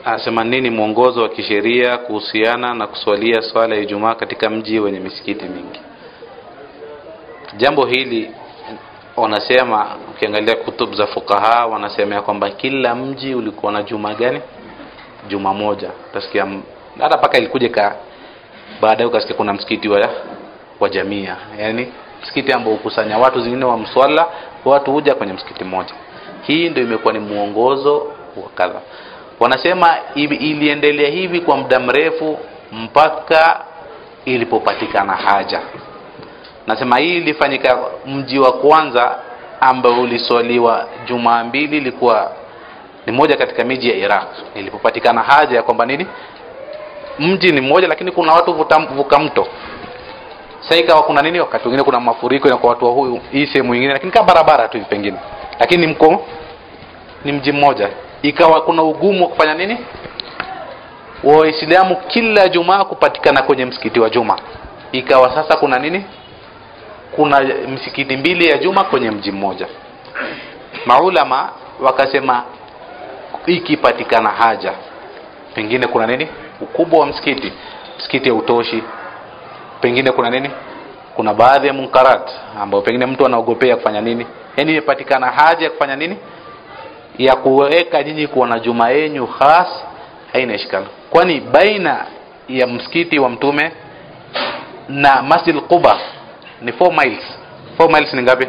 Anasema nini mwongozo wa kisheria kuhusiana na kuswalia swala ya Ijumaa katika mji wenye misikiti mingi? Jambo hili wanasema, ukiangalia kutub za fuqaha wanasema kwamba kila mji ulikuwa na juma gani? Juma moja. Utasikia hata paka ilikuja baadaye ukasikia kuna msikiti wa jamia, yani msikiti ambao ukusanya watu zingine wa mswala, watu huja kwenye msikiti mmoja. Hii ndio imekuwa ni muongozo wa kadha. Wanasema iliendelea hivi kwa muda mrefu mpaka ilipopatikana haja. Nasema hii ilifanyika mji wa kwanza ambao uliswaliwa Jumaa mbili ilikuwa ni moja katika miji ya Iraq. Ilipopatikana haja ya kwamba nini? Mji ni mmoja lakini kuna watu vuka mto. Sasa ikawa kuna nini, wakati mwingine kuna mafuriko na kwa watu wa huyu hii sehemu nyingine, lakini kama barabara tu pengine. Lakini ni mji mmoja. Ikawa kuna ugumu wa kufanya nini? Waislamu kila Jumaa kupatikana kwenye msikiti wa Jumaa. Ikawa sasa kuna nini? Kuna msikiti mbili ya Jumaa kwenye mji mmoja. Maulama wakasema ikipatikana haja, pengine kuna nini? Ukubwa wa msikiti hautoshi. Pengine kuna nini? Kuna baadhi ya munkarat ambao pengine mtu anaogopea kufanya nini? Yaani imepatikana haja ya kufanya nini? Ya kuweka nyinyi kuwa na Jumaa yenu khas, haina ishkali. Kwani baina ya msikiti wa Mtume na Masjid Quba ni 4 miles. 4 miles ni ngapi?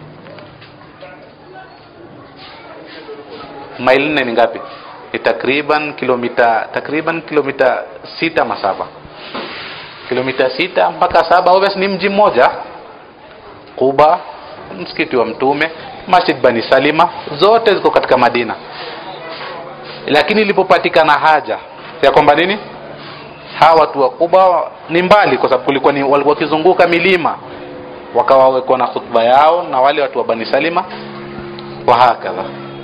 Mile 4 ni ngapi? Ni takriban kilomita 6 ama 7. Kilomita 6 mpaka 7, obviously ni mji mmoja. Quba, msikiti wa Mtume, Masjid Bani Salima, zote ziko katika Madina. Lakini ilipopatikana haja ya kwamba nini? Hawa watu wa Quba ni mbali, kwa sababu kulikuwa ni walikuwa kizunguka milima, wakawa wako na khutba yao, na wale watu wa Bani Salima wa hakadha.